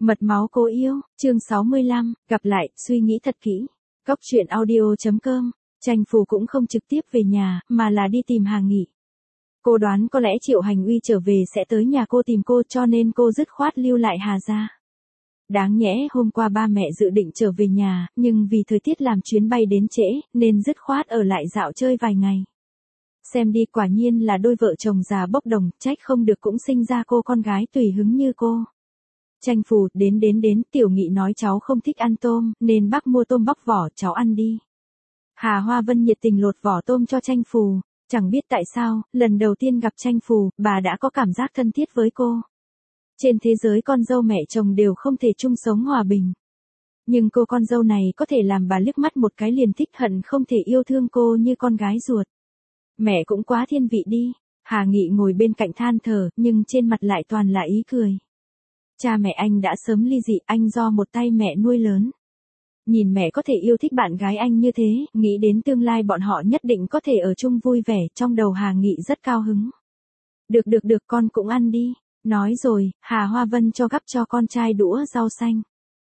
Mật máu cố yêu, chương 65, gặp lại, suy nghĩ thật kỹ. Cóc truyện audio.com, Tranh Phù cũng không trực tiếp về nhà, mà là đi tìm Hà Nghị. Cô đoán có lẽ Triệu Hành Uy trở về sẽ tới nhà cô tìm cô, cho nên cô dứt khoát lưu lại Hà gia. Đáng nhẽ hôm qua ba mẹ dự định trở về nhà, nhưng vì thời tiết làm chuyến bay đến trễ, nên dứt khoát ở lại dạo chơi vài ngày. Xem đi, quả nhiên là đôi vợ chồng già bốc đồng, trách không được cũng sinh ra cô con gái tùy hứng như cô. Tranh Phù, đến, Tiểu Nghị nói cháu không thích ăn tôm, nên bác mua tôm bóc vỏ, cháu ăn đi. Hà Hoa Vân nhiệt tình lột vỏ tôm cho Tranh Phù, chẳng biết tại sao, lần đầu tiên gặp Tranh Phù, bà đã có cảm giác thân thiết với cô. Trên thế giới con dâu mẹ chồng đều không thể chung sống hòa bình. Nhưng cô con dâu này có thể làm bà liếc mắt một cái liền thích, hận không thể yêu thương cô như con gái ruột. Mẹ cũng quá thiên vị đi. Hà Nghị ngồi bên cạnh than thở, nhưng trên mặt lại toàn là ý cười. Cha mẹ anh đã sớm ly dị, anh do một tay mẹ nuôi lớn. Nhìn mẹ có thể yêu thích bạn gái anh như thế, nghĩ đến tương lai bọn họ nhất định có thể ở chung vui vẻ, trong đầu Hà Nghị rất cao hứng. Được, con cũng ăn đi. Nói rồi, Hà Hoa Vân cho gắp cho con trai đũa rau xanh.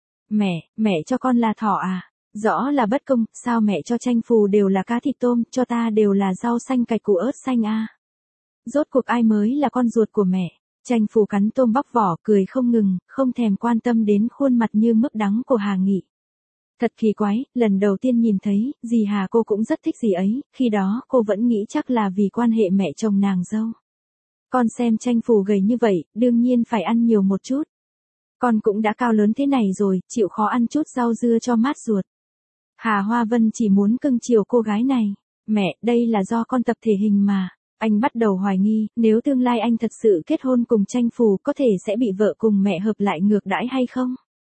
Mẹ cho con là thỏ à? Rõ là bất công, sao mẹ cho Tranh Phù đều là cá thịt tôm, cho ta đều là rau xanh cải củ ớt xanh à? Rốt cuộc ai mới là con ruột của mẹ? Tranh Phù cắn tôm bóc vỏ, cười không ngừng, không thèm quan tâm đến khuôn mặt như mướp đắng của Hà Nghị. Thật kỳ quái, lần đầu tiên nhìn thấy, dì Hà cô cũng rất thích dì ấy, khi đó cô vẫn nghĩ chắc là vì quan hệ mẹ chồng nàng dâu. Con xem Tranh Phù gầy như vậy, đương nhiên phải ăn nhiều một chút. Con cũng đã cao lớn thế này rồi, chịu khó ăn chút rau dưa cho mát ruột. Hà Hoa Vân chỉ muốn cưng chiều cô gái này. Mẹ, đây là do con tập thể hình mà. Anh bắt đầu hoài nghi, nếu tương lai anh thật sự kết hôn cùng Tranh Phù có thể sẽ bị vợ cùng mẹ hợp lại ngược đãi hay không?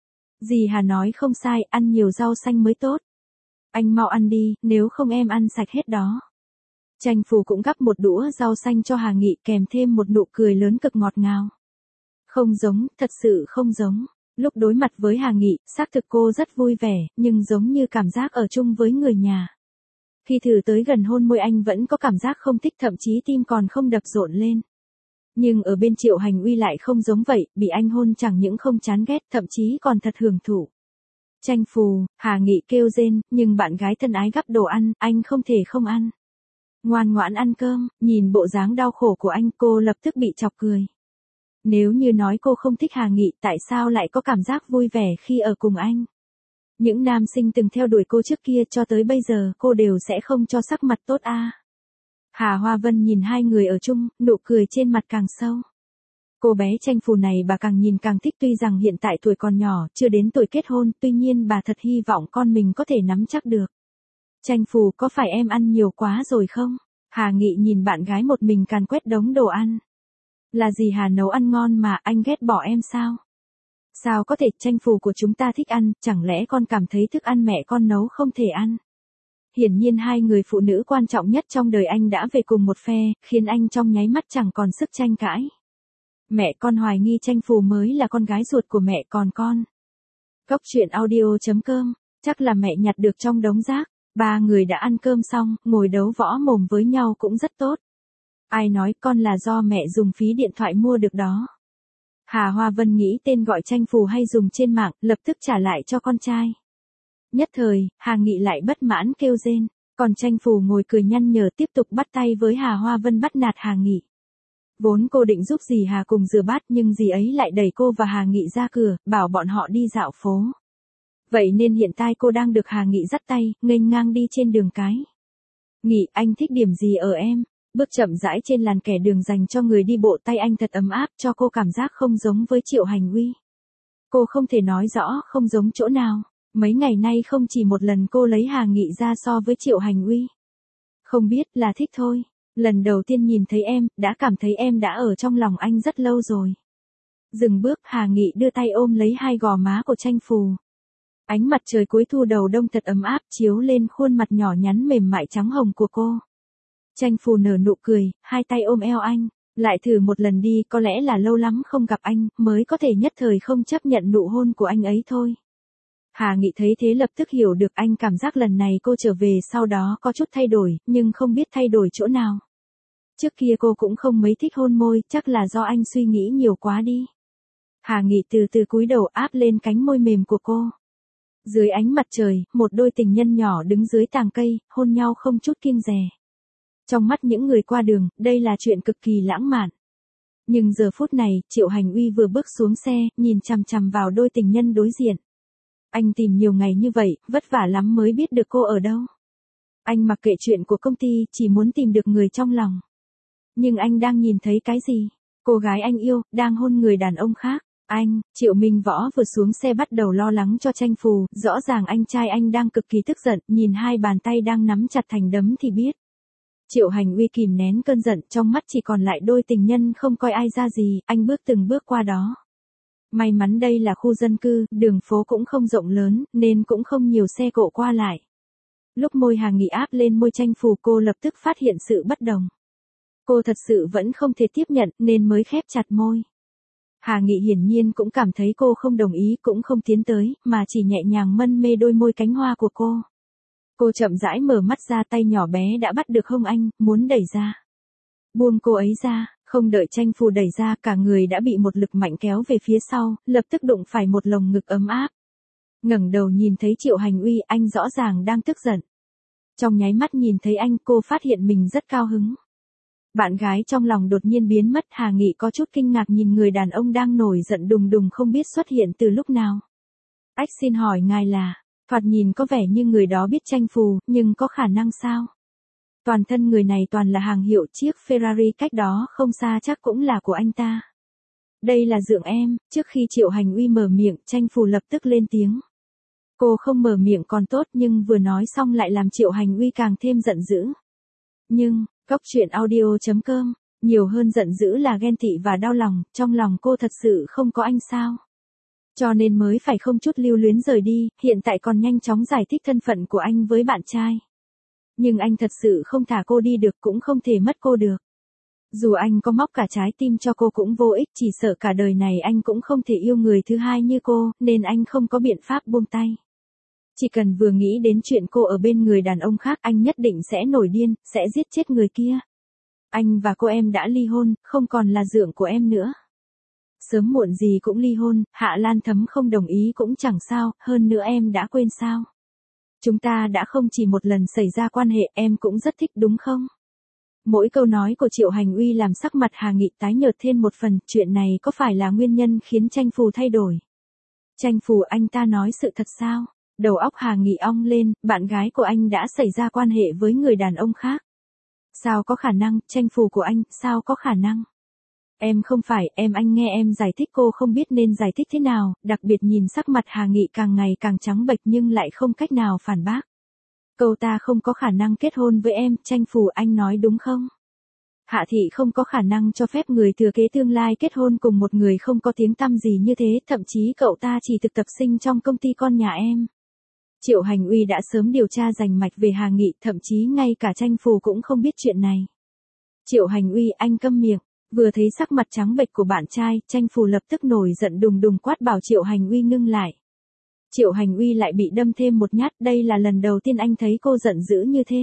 Dì Hà nói không sai, ăn nhiều rau xanh mới tốt. Anh mau ăn đi, nếu không em ăn sạch hết đó. Tranh Phù cũng gắp một đũa rau xanh cho Hà Nghị, kèm thêm một nụ cười lớn cực ngọt ngào. Không giống, thật sự không giống. Lúc đối mặt với Hà Nghị, xác thực cô rất vui vẻ, nhưng giống như cảm giác ở chung với người nhà. Khi thử tới gần hôn môi anh vẫn có cảm giác không thích, thậm chí tim còn không đập rộn lên. Nhưng ở bên Triệu Hành Uy lại không giống vậy, bị anh hôn chẳng những không chán ghét, thậm chí còn thật hưởng thụ. Tranh Phù, Hà Nghị kêu rên, nhưng bạn gái thân ái gắp đồ ăn, anh không thể không ăn. Ngoan ngoãn ăn cơm, nhìn bộ dáng đau khổ của anh, cô lập tức bị chọc cười. Nếu như nói cô không thích Hà Nghị, tại sao lại có cảm giác vui vẻ khi ở cùng anh? Những nam sinh từng theo đuổi cô trước kia cho tới bây giờ cô đều sẽ không cho sắc mặt tốt à. Hà Hoa Vân nhìn hai người ở chung, nụ cười trên mặt càng sâu. Cô bé Tranh Phù này bà càng nhìn càng thích, tuy rằng hiện tại tuổi còn nhỏ, chưa đến tuổi kết hôn, tuy nhiên bà thật hy vọng con mình có thể nắm chắc được. Tranh Phù, có phải em ăn nhiều quá rồi không? Hà Nghị nhìn bạn gái một mình càn quét đống đồ ăn. Là gì Hà nấu ăn ngon mà, anh ghét bỏ em sao? Sao có thể, Tranh Phù của chúng ta thích ăn, chẳng lẽ con cảm thấy thức ăn mẹ con nấu không thể ăn? Hiển nhiên hai người phụ nữ quan trọng nhất trong đời anh đã về cùng một phe, khiến anh trong nháy mắt chẳng còn sức tranh cãi. Mẹ, con hoài nghi Tranh Phù mới là con gái ruột của mẹ, còn con. Cóc truyện audio.com, chắc là mẹ nhặt được trong đống rác. Ba người đã ăn cơm xong, ngồi đấu võ mồm với nhau cũng rất tốt. Ai nói, con là do mẹ dùng phí điện thoại mua được đó. Hà Hoa Vân nghĩ tên gọi Tranh Phù hay dùng trên mạng, lập tức trả lại cho con trai. Nhất thời, Hà Nghị lại bất mãn kêu rên, còn Tranh Phù ngồi cười nhăn nhở tiếp tục bắt tay với Hà Hoa Vân bắt nạt Hà Nghị. Vốn cô định giúp dì Hà cùng rửa bát, nhưng dì ấy lại đẩy cô và Hà Nghị ra cửa, bảo bọn họ đi dạo phố. Vậy nên hiện tại cô đang được Hà Nghị dắt tay, nghênh ngang đi trên đường cái. Nghị, anh thích điểm gì ở em? Bước chậm rãi trên làn kẻ đường dành cho người đi bộ, tay anh thật ấm áp, cho cô cảm giác không giống với Triệu Hành Uy. Cô không thể nói rõ không giống chỗ nào. Mấy ngày nay không chỉ một lần cô lấy Hà Nghị ra so với Triệu Hành Uy. Không biết, là thích thôi. Lần đầu tiên nhìn thấy em, đã cảm thấy em đã ở trong lòng anh rất lâu rồi. Dừng bước, Hà Nghị đưa tay ôm lấy hai gò má của Tranh Phù. Ánh mặt trời cuối thu đầu đông thật ấm áp chiếu lên khuôn mặt nhỏ nhắn mềm mại trắng hồng của cô. Tranh Phù nở nụ cười, hai tay ôm eo anh. Lại thử một lần đi, có lẽ là lâu lắm không gặp anh, mới có thể nhất thời không chấp nhận nụ hôn của anh ấy thôi. Hà Nghị thấy thế lập tức hiểu được anh cảm giác lần này cô trở về sau đó có chút thay đổi, nhưng không biết thay đổi chỗ nào. Trước kia cô cũng không mấy thích hôn môi, chắc là do anh suy nghĩ nhiều quá đi. Hà Nghị từ từ cúi đầu áp lên cánh môi mềm của cô. Dưới ánh mặt trời, một đôi tình nhân nhỏ đứng dưới tàng cây, hôn nhau không chút kiêng dè. Trong mắt những người qua đường, đây là chuyện cực kỳ lãng mạn. Nhưng giờ phút này, Triệu Hành Uy vừa bước xuống xe, nhìn chằm chằm vào đôi tình nhân đối diện. Anh tìm nhiều ngày như vậy, vất vả lắm mới biết được cô ở đâu. Anh mặc kệ chuyện của công ty, chỉ muốn tìm được người trong lòng. Nhưng anh đang nhìn thấy cái gì? Cô gái anh yêu, đang hôn người đàn ông khác. Anh, Triệu Minh Võ vừa xuống xe bắt đầu lo lắng cho Tranh Phù, rõ ràng anh trai anh đang cực kỳ tức giận, nhìn hai bàn tay đang nắm chặt thành đấm thì biết. Triệu Hành Uy kìm nén cơn giận, trong mắt chỉ còn lại đôi tình nhân không coi ai ra gì, anh bước từng bước qua đó. May mắn đây là khu dân cư, đường phố cũng không rộng lớn, nên cũng không nhiều xe cộ qua lại. Lúc môi Hà Nghị áp lên môi Tranh Phù, cô lập tức phát hiện sự bất đồng. Cô thật sự vẫn không thể tiếp nhận, nên mới khép chặt môi. Hà Nghị hiển nhiên cũng cảm thấy cô không đồng ý, cũng không tiến tới, mà chỉ nhẹ nhàng mân mê đôi môi cánh hoa của cô. Cô chậm rãi mở mắt ra, tay nhỏ bé đã bắt được hông anh, muốn đẩy ra. Buông cô ấy ra, không đợi Tranh Phù đẩy ra, cả người đã bị một lực mạnh kéo về phía sau, lập tức đụng phải một lồng ngực ấm áp. Ngẩng đầu nhìn thấy Triệu Hành Uy, anh rõ ràng đang tức giận. Trong nháy mắt nhìn thấy anh, cô phát hiện mình rất cao hứng. Bạn gái trong lòng đột nhiên biến mất, Hà Nghị có chút kinh ngạc nhìn người đàn ông đang nổi giận đùng đùng không biết xuất hiện từ lúc nào. Ách xin hỏi ngài là, thoạt nhìn có vẻ như người đó biết Tranh Phù, nhưng có khả năng sao? Toàn thân người này toàn là hàng hiệu, chiếc Ferrari cách đó không xa chắc cũng là của anh ta. Đây là dượng em. Trước khi Triệu Hành Uy mở miệng, Tranh Phù lập tức lên tiếng. Cô không mở miệng còn tốt, nhưng vừa nói xong lại làm Triệu Hành Uy càng thêm giận dữ. Nhưng, Cóc truyện audio.com, nhiều hơn giận dữ là ghen tị và đau lòng, trong lòng cô thật sự không có anh sao? Cho nên mới phải không chút lưu luyến rời đi, hiện tại còn nhanh chóng giải thích thân phận của anh với bạn trai. Nhưng anh thật sự không thả cô đi được, cũng không thể mất cô được. Dù anh có móc cả trái tim cho cô cũng vô ích, chỉ sợ cả đời này anh cũng không thể yêu người thứ hai như cô, nên anh không có biện pháp buông tay. Chỉ cần vừa nghĩ đến chuyện cô ở bên người đàn ông khác, anh nhất định sẽ nổi điên, sẽ giết chết người kia. Anh và cô em đã ly hôn, không còn là dượng của em nữa. Sớm muộn gì cũng ly hôn, Hạ Lan Thấm không đồng ý cũng chẳng sao, hơn nữa em đã quên sao? Chúng ta đã không chỉ một lần xảy ra quan hệ, em cũng rất thích đúng không? Mỗi câu nói của Triệu Hành Uy làm sắc mặt Hà Nghị tái nhợt thêm một phần, chuyện này có phải là nguyên nhân khiến Tranh Phù thay đổi? Tranh Phù, anh ta nói sự thật sao? Đầu óc Hà Nghị ong lên, bạn gái của anh đã xảy ra quan hệ với người đàn ông khác. Sao có khả năng, Tranh Phù của anh, sao có khả năng? Em không phải, anh nghe em giải thích, cô không biết nên giải thích thế nào, đặc biệt nhìn sắc mặt Hà Nghị càng ngày càng trắng bệch nhưng lại không cách nào phản bác. Câu ta không có khả năng kết hôn với em, Tranh Phù, anh nói đúng không? Hạ thị không có khả năng cho phép người thừa kế tương lai kết hôn cùng một người không có tiếng tăm gì như thế, thậm chí cậu ta chỉ thực tập sinh trong công ty con nhà em. Triệu Hành Uy đã sớm điều tra rành mạch về Hà Nghị, thậm chí ngay cả Tranh Phù cũng không biết chuyện này. Triệu Hành Uy, anh câm miệng. Vừa thấy sắc mặt trắng bệch của bạn trai, Tranh Phù lập tức nổi giận đùng đùng quát bảo Triệu Hành Uy ngưng lại. Triệu Hành Uy lại bị đâm thêm một nhát, đây là lần đầu tiên anh thấy cô giận dữ như thế.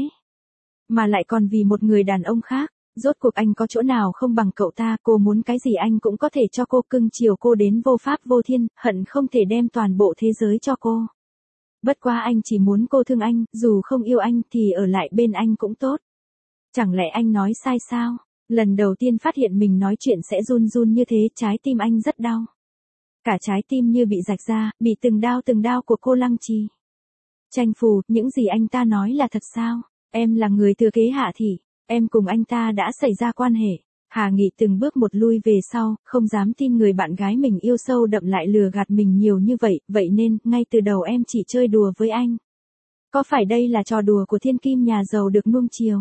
Mà lại còn vì một người đàn ông khác, rốt cuộc anh có chỗ nào không bằng cậu ta, cô muốn cái gì anh cũng có thể cho cô, cưng chiều cô đến vô pháp vô thiên, hận không thể đem toàn bộ thế giới cho cô. Bất quá anh chỉ muốn cô thương anh, dù không yêu anh thì ở lại bên anh cũng tốt. Chẳng lẽ anh nói sai sao? Lần đầu tiên phát hiện mình nói chuyện sẽ run run như thế, trái tim anh rất đau. Cả trái tim như bị rạch ra, bị từng đao của cô lăng trì. Tranh Phù, những gì anh ta nói là thật sao? Em là người thừa kế Hạ thị, em cùng anh ta đã xảy ra quan hệ. Hà Nghị từng bước một lui về sau, không dám tin người bạn gái mình yêu sâu đậm lại lừa gạt mình nhiều như vậy, vậy nên, ngay từ đầu em chỉ chơi đùa với anh. Có phải đây là trò đùa của thiên kim nhà giàu được nuông chiều?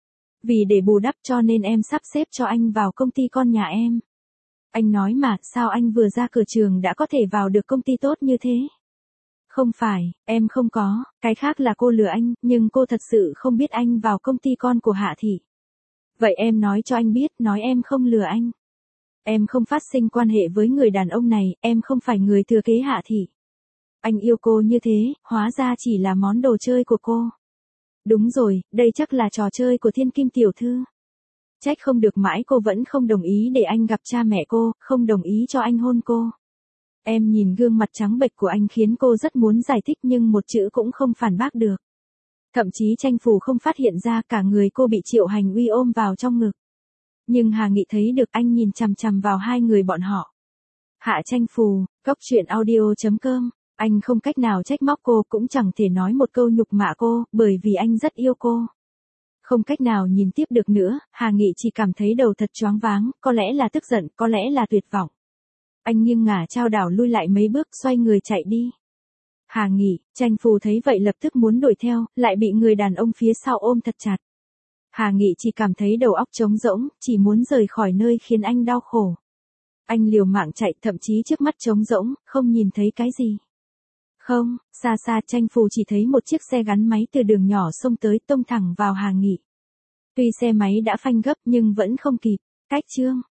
Vì để bù đắp cho nên em sắp xếp cho anh vào công ty con nhà em. Anh nói mà, sao anh vừa ra cửa trường đã có thể vào được công ty tốt như thế? Không phải, em không có, cái khác là cô lừa anh, nhưng cô thật sự không biết anh vào công ty con của Hạ thị. Vậy em nói cho anh biết, nói em không lừa anh. Em không phát sinh quan hệ với người đàn ông này, em không phải người thừa kế Hạ thị. Anh yêu cô như thế, hóa ra chỉ là món đồ chơi của cô. Đúng rồi, đây chắc là trò chơi của thiên kim tiểu thư. Trách không được mãi cô vẫn không đồng ý để anh gặp cha mẹ cô, không đồng ý cho anh hôn cô. Em nhìn gương mặt trắng bệch của anh khiến cô rất muốn giải thích nhưng một chữ cũng không phản bác được. Thậm chí Tranh Phù không phát hiện ra cả người cô bị Triệu Hành Uy ôm vào trong ngực. Nhưng Hà Nghị thấy được, anh nhìn chằm chằm vào hai người bọn họ. Hạ Tranh Phù, Cóc Truyện Audio.com. Anh không cách nào trách móc cô, cũng chẳng thể nói một câu nhục mạ cô, bởi vì anh rất yêu cô. Không cách nào nhìn tiếp được nữa, Hà Nghị chỉ cảm thấy đầu thật choáng váng, có lẽ là tức giận, có lẽ là tuyệt vọng. Anh nghiêng ngả chao đảo lui lại mấy bước, xoay người chạy đi. Hà Nghị, Tranh Phù thấy vậy lập tức muốn đuổi theo, lại bị người đàn ông phía sau ôm thật chặt. Hà Nghị chỉ cảm thấy đầu óc trống rỗng, chỉ muốn rời khỏi nơi khiến anh đau khổ. Anh liều mạng chạy, thậm chí trước mắt trống rỗng, không nhìn thấy cái gì. Không, xa xa Tranh Phù chỉ thấy một chiếc xe gắn máy từ đường nhỏ xông tới, tông thẳng vào Hà Nghị. Tuy xe máy đã phanh gấp nhưng vẫn không kịp. Cách chương